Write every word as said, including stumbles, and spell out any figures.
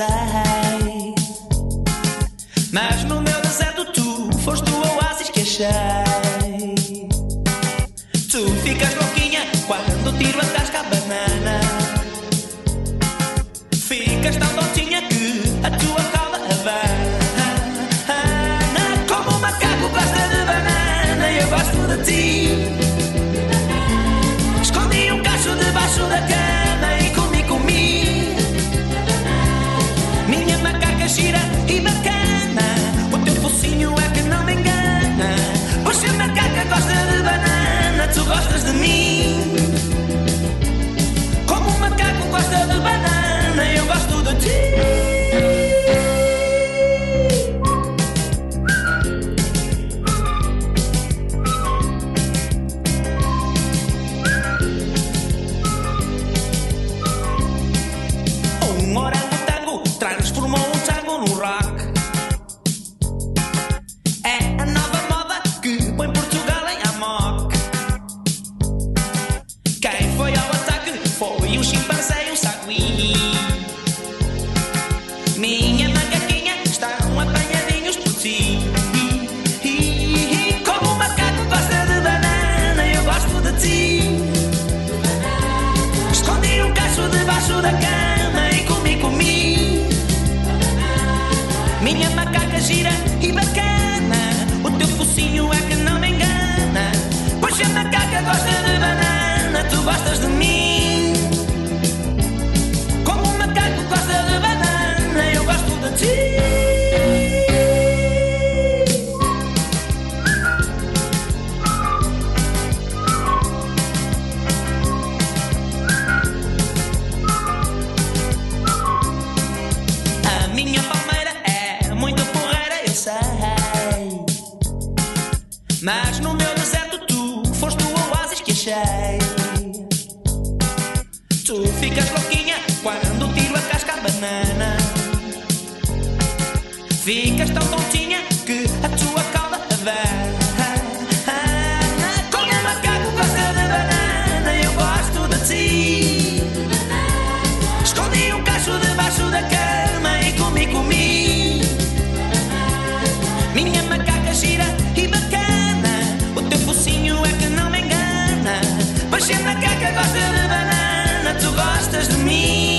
sei. Mas no meu deserto tu foste o oásis que achei. Tu ficas louquinha quando tiro a casca a banana. Ficas tão tontinha que a tua cauda abana. Como um macaco gosta de banana, eu gosto de ti. Escondi um cacho debaixo da cama e comi, comi. Minha macaca gira e bacana, o teu focinho é que não me engana. Pois se a macaca gosta de banana, tu gostas de mim. Como um macaco gosta de banana, eu gosto de ti. Um orangotango transformou um tango num rock. É a nova moda que põe Portugal em amok. Quem foi ao ataque foi um chimpanzé e um sagui. Minha macaquinha estão apanhadinhos por ti. Como um macaco gosta de banana, eu gosto de ti. Escondi um cacho debaixo da cama e comi, comi. Minha macaca gira e bacana, o teu focinho é que não me engana. Pois se a macaca gosta de banana, tu gostas de mim. Como um macaco gosta de banana, eu gosto de ti. A minha palmeira é muito porreira, eu sei. Mas no meu deserto tu foste o oásis que achei. Tu ficas louquinha quando tiro a casca a banana. Ficas tão tontinha que a tua cauda abana. Como um macaco gosta de banana, eu gosto de ti. Escondi um cacho debaixo da cama e comi, comi. Minha macaca gira e bacana, o teu focinho é que não me engana. Pois se a macaca gosta de banana, tu gostas de mim.